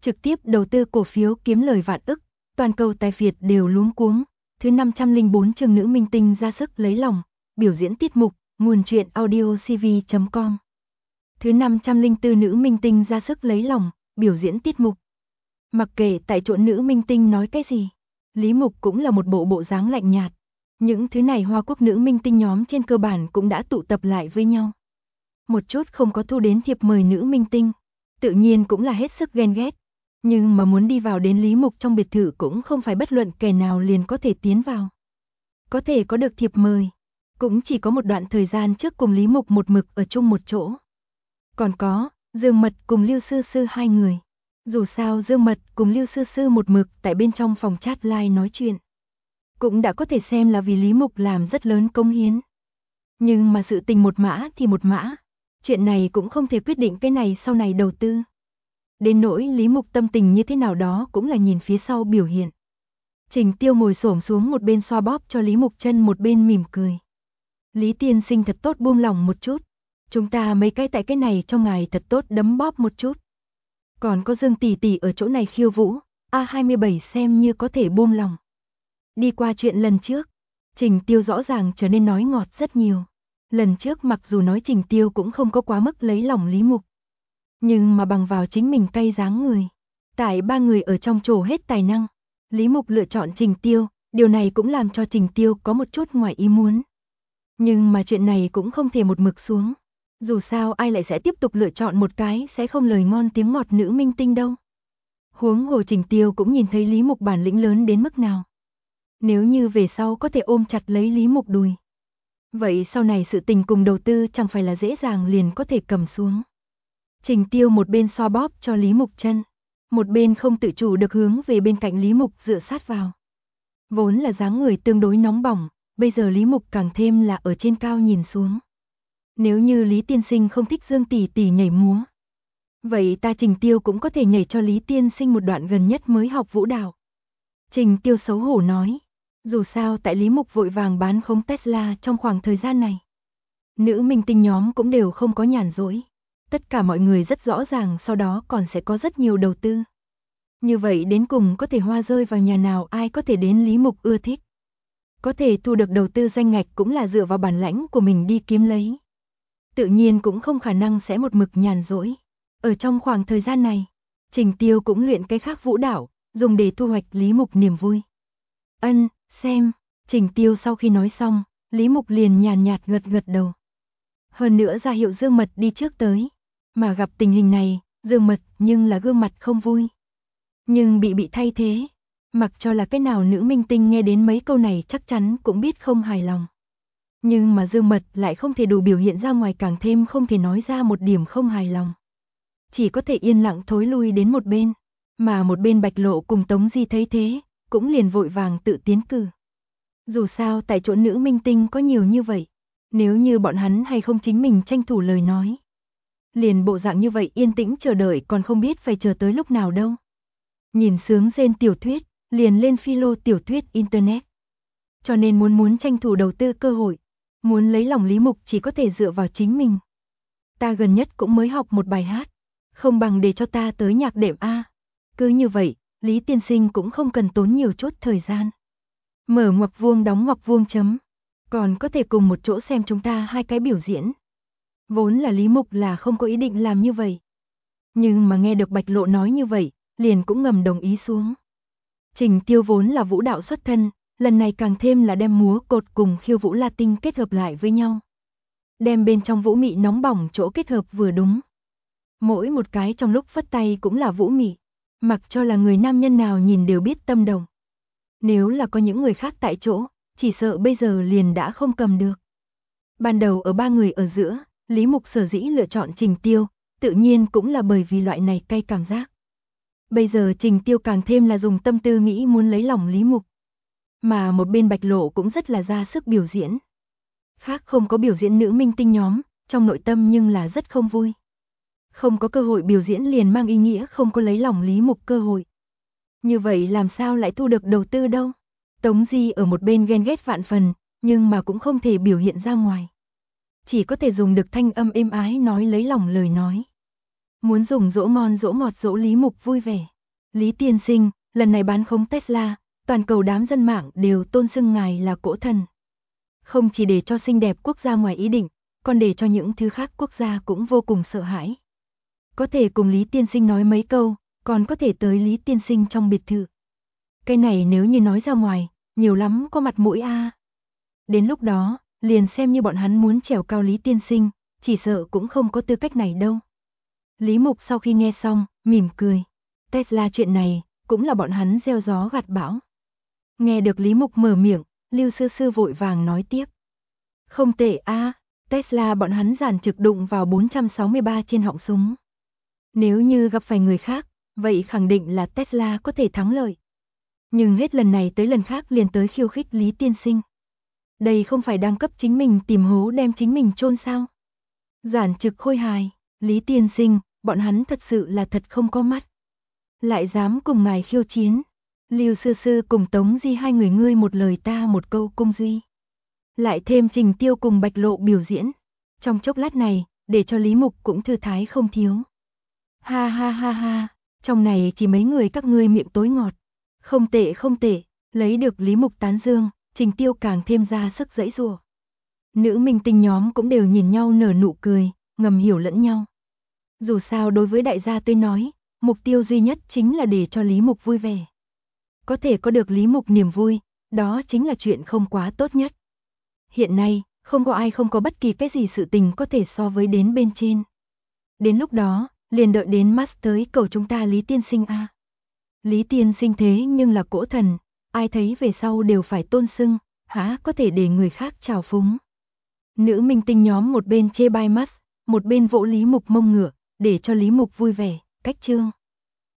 trực tiếp đầu tư cổ phiếu kiếm lời vạn ức, toàn cầu tài phiệt đều luống cuống. Thứ 504 chương nữ minh tinh ra sức lấy lòng, biểu diễn tiết mục, nguồn truyện audio cv.com. Thứ 504 nữ minh tinh ra sức lấy lòng, biểu diễn tiết mục. Mặc kệ tại chỗ nữ minh tinh nói cái gì, Lý Mục cũng là một bộ dáng lạnh nhạt. Những thứ này Hoa Quốc nữ minh tinh nhóm trên cơ bản cũng đã tụ tập lại với nhau. Một chút không có thu đến thiệp mời nữ minh tinh, tự nhiên cũng là hết sức ghen ghét. Nhưng mà muốn đi vào đến Lý Mục trong biệt thự cũng không phải bất luận kẻ nào liền có thể tiến vào. Có thể có được thiệp mời, cũng chỉ có một đoạn thời gian trước cùng Lý Mục một mực ở chung một chỗ. Còn có, Dương Mật cùng Lưu Sư Sư hai người. Dù sao Dương Mật cùng Lưu Sư Sư một mực tại bên trong phòng chat live nói chuyện. Cũng đã có thể xem là vì Lý Mục làm rất lớn cống hiến. Nhưng mà sự tình một mã thì một mã. Chuyện này cũng không thể quyết định cái này sau này đầu tư. Đến nỗi Lý Mục tâm tình như thế nào đó cũng là nhìn phía sau biểu hiện. Trình Tiêu ngồi xổm xuống một bên xoa bóp cho Lý Mục chân, một bên mỉm cười. Lý tiên sinh thật tốt buông lỏng một chút. Chúng ta mấy cái tại cái này cho ngài thật tốt đấm bóp một chút. Còn có Dương tỷ tỷ ở chỗ này khiêu vũ, A27 xem như có thể buông lòng. Đi qua chuyện lần trước, Trình Tiêu rõ ràng trở nên nói ngọt rất nhiều. Lần trước mặc dù nói Trình Tiêu cũng không có quá mức lấy lòng Lý Mục, nhưng mà bằng vào chính mình cay dáng người, tại ba người ở trong trổ hết tài năng, Lý Mục lựa chọn Trình Tiêu, điều này cũng làm cho Trình Tiêu có một chút ngoài ý muốn. Nhưng mà chuyện này cũng không thể một mực xuống. Dù sao ai lại sẽ tiếp tục lựa chọn một cái sẽ không lời ngon tiếng ngọt nữ minh tinh đâu. Huống hồ Trình Tiêu cũng nhìn thấy Lý Mục bản lĩnh lớn đến mức nào. Nếu như về sau có thể ôm chặt lấy Lý Mục đùi, vậy sau này sự tình cùng đầu tư chẳng phải là dễ dàng liền có thể cầm xuống. Trình Tiêu một bên xoa bóp cho Lý Mục chân, một bên không tự chủ được hướng về bên cạnh Lý Mục dựa sát vào. Vốn là dáng người tương đối nóng bỏng, bây giờ Lý Mục càng thêm là ở trên cao nhìn xuống. Nếu như Lý tiên sinh không thích Dương tỷ tỷ nhảy múa, vậy ta Trình Tiêu cũng có thể nhảy cho Lý tiên sinh một đoạn gần nhất mới học vũ đạo. Trình Tiêu xấu hổ nói, dù sao tại Lý Mục vội vàng bán khống Tesla trong khoảng thời gian này, nữ minh tinh nhóm cũng đều không có nhàn rỗi. Tất cả mọi người rất rõ ràng sau đó còn sẽ có rất nhiều đầu tư. Như vậy đến cùng có thể hoa rơi vào nhà nào, ai có thể đến Lý Mục ưa thích. Có thể thu được đầu tư danh ngạch cũng là dựa vào bản lãnh của mình đi kiếm lấy. Tự nhiên cũng không khả năng sẽ một mực nhàn rỗi. Ở trong khoảng thời gian này, Trình Tiêu cũng luyện cái khác vũ đạo, dùng để thu hoạch Lý Mục niềm vui. Xem, Trình Tiêu sau khi nói xong, Lý Mục liền nhàn nhạt gật gật đầu. Hơn nữa ra hiệu Dương Mật đi trước tới, mà gặp tình hình này, Dương Mật nhưng là gương mặt không vui. Nhưng bị thay thế, mặc cho là cái nào nữ minh tinh nghe đến mấy câu này chắc chắn cũng biết không hài lòng. Nhưng mà Dương Mật lại không thể đủ biểu hiện ra ngoài, càng thêm không thể nói ra một điểm không hài lòng. Chỉ có thể yên lặng thối lui đến một bên, mà một bên Bạch Lộ cùng Tống Di thấy thế, cũng liền vội vàng tự tiến cử. Dù sao tại chỗ nữ minh tinh có nhiều như vậy, nếu như bọn hắn hay không chính mình tranh thủ lời nói, liền bộ dạng như vậy yên tĩnh chờ đợi còn không biết phải chờ tới lúc nào đâu. Nhìn sướng rên tiểu thuyết, liền lên philo tiểu thuyết internet. Cho nên muốn tranh thủ đầu tư cơ hội, muốn lấy lòng Lý Mục chỉ có thể dựa vào chính mình. Ta gần nhất cũng mới học một bài hát, không bằng để cho ta tới nhạc đệm a. Cứ như vậy, Lý tiên sinh cũng không cần tốn nhiều chút thời gian. Mở ngoặc vuông đóng ngoặc vuông chấm, còn có thể cùng một chỗ xem chúng ta hai cái biểu diễn. Vốn là Lý Mục là không có ý định làm như vậy, nhưng mà nghe được Bạch Lộ nói như vậy, liền cũng ngầm đồng ý xuống. Trình Tiêu vốn là vũ đạo xuất thân, lần này càng thêm là đem múa cột cùng khiêu vũ Latin kết hợp lại với nhau. Đem bên trong vũ mị nóng bỏng chỗ kết hợp vừa đúng. Mỗi một cái trong lúc phất tay cũng là vũ mị, mặc cho là người nam nhân nào nhìn đều biết tâm động. Nếu là có những người khác tại chỗ, chỉ sợ bây giờ liền đã không cầm được. Ban đầu ở ba người ở giữa, Lý Mục sở dĩ lựa chọn Trình Tiêu, tự nhiên cũng là bởi vì loại này cay cảm giác. Bây giờ Trình Tiêu càng thêm là dùng tâm tư nghĩ muốn lấy lòng Lý Mục. Mà một bên Bạch Lộ cũng rất là ra sức biểu diễn. Khác không có biểu diễn nữ minh tinh nhóm, trong nội tâm nhưng là rất không vui. Không có cơ hội biểu diễn liền mang ý nghĩa không có lấy lòng Lý Mục cơ hội. Như vậy làm sao lại thu được đầu tư đâu? Tống Di ở một bên ghen ghét vạn phần, nhưng mà cũng không thể biểu hiện ra ngoài. Chỉ có thể dùng được thanh âm êm ái nói lấy lòng lời nói. Muốn dùng dỗ ngon dỗ ngọt dỗ Lý Mục vui vẻ. Lý tiên sinh, lần này bán khống Tesla, toàn cầu đám dân mạng đều tôn xưng ngài là cỗ thần. Không chỉ để cho xinh đẹp quốc gia ngoài ý định, còn để cho những thứ khác quốc gia cũng vô cùng sợ hãi. Có thể cùng Lý tiên sinh nói mấy câu, còn có thể tới Lý tiên sinh trong biệt thự. Cái này nếu như nói ra ngoài, nhiều lắm có mặt mũi a. Đến lúc đó, liền xem như bọn hắn muốn trèo cao Lý tiên sinh, chỉ sợ cũng không có tư cách này đâu. Lý Mục sau khi nghe xong, mỉm cười. Tesla chuyện này, cũng là bọn hắn gieo gió gặt bão. Nghe được Lý Mục mở miệng, Lưu Sư Sư vội vàng nói tiếp. Không tệ a, Tesla bọn hắn giản trực đụng vào 463 trên họng súng. Nếu như gặp phải người khác, vậy khẳng định là Tesla có thể thắng lợi. Nhưng hết lần này tới lần khác liền tới khiêu khích Lý tiên sinh. Đây không phải đang cấp chính mình tìm hố đem chính mình chôn sao? Giản trực khôi hài, Lý tiên sinh, bọn hắn thật sự là thật không có mắt. Lại dám cùng ngài khiêu chiến. Lưu Sư Sư cùng Tống Di hai người ngươi một lời ta một câu cung duy. Lại thêm Trình Tiêu cùng Bạch Lộ biểu diễn. Trong chốc lát này, để cho Lý Mục cũng thư thái không thiếu. Ha ha ha ha, trong này chỉ mấy người các ngươi miệng tối ngọt. Không tệ không tệ, lấy được Lý Mục tán dương, Trình Tiêu càng thêm ra sức giãy giụa. Nữ minh tinh nhóm cũng đều nhìn nhau nở nụ cười, ngầm hiểu lẫn nhau. Dù sao đối với đại gia tôi nói, mục tiêu duy nhất chính là để cho Lý Mục vui vẻ. Có thể có được Lý Mục niềm vui, đó chính là chuyện không quá tốt nhất. Hiện nay, không có ai không có bất kỳ cái gì sự tình có thể so với đến bên trên. Đến lúc đó, liền đợi đến Max tới cầu chúng ta Lý tiên sinh a. Lý tiên sinh thế nhưng là cỗ thần, ai thấy về sau đều phải tôn xưng, há có thể để người khác trào phúng. Nữ minh tinh nhóm một bên chê bai Max, một bên vỗ Lý Mục mông ngựa, để cho Lý Mục vui vẻ, cách chương.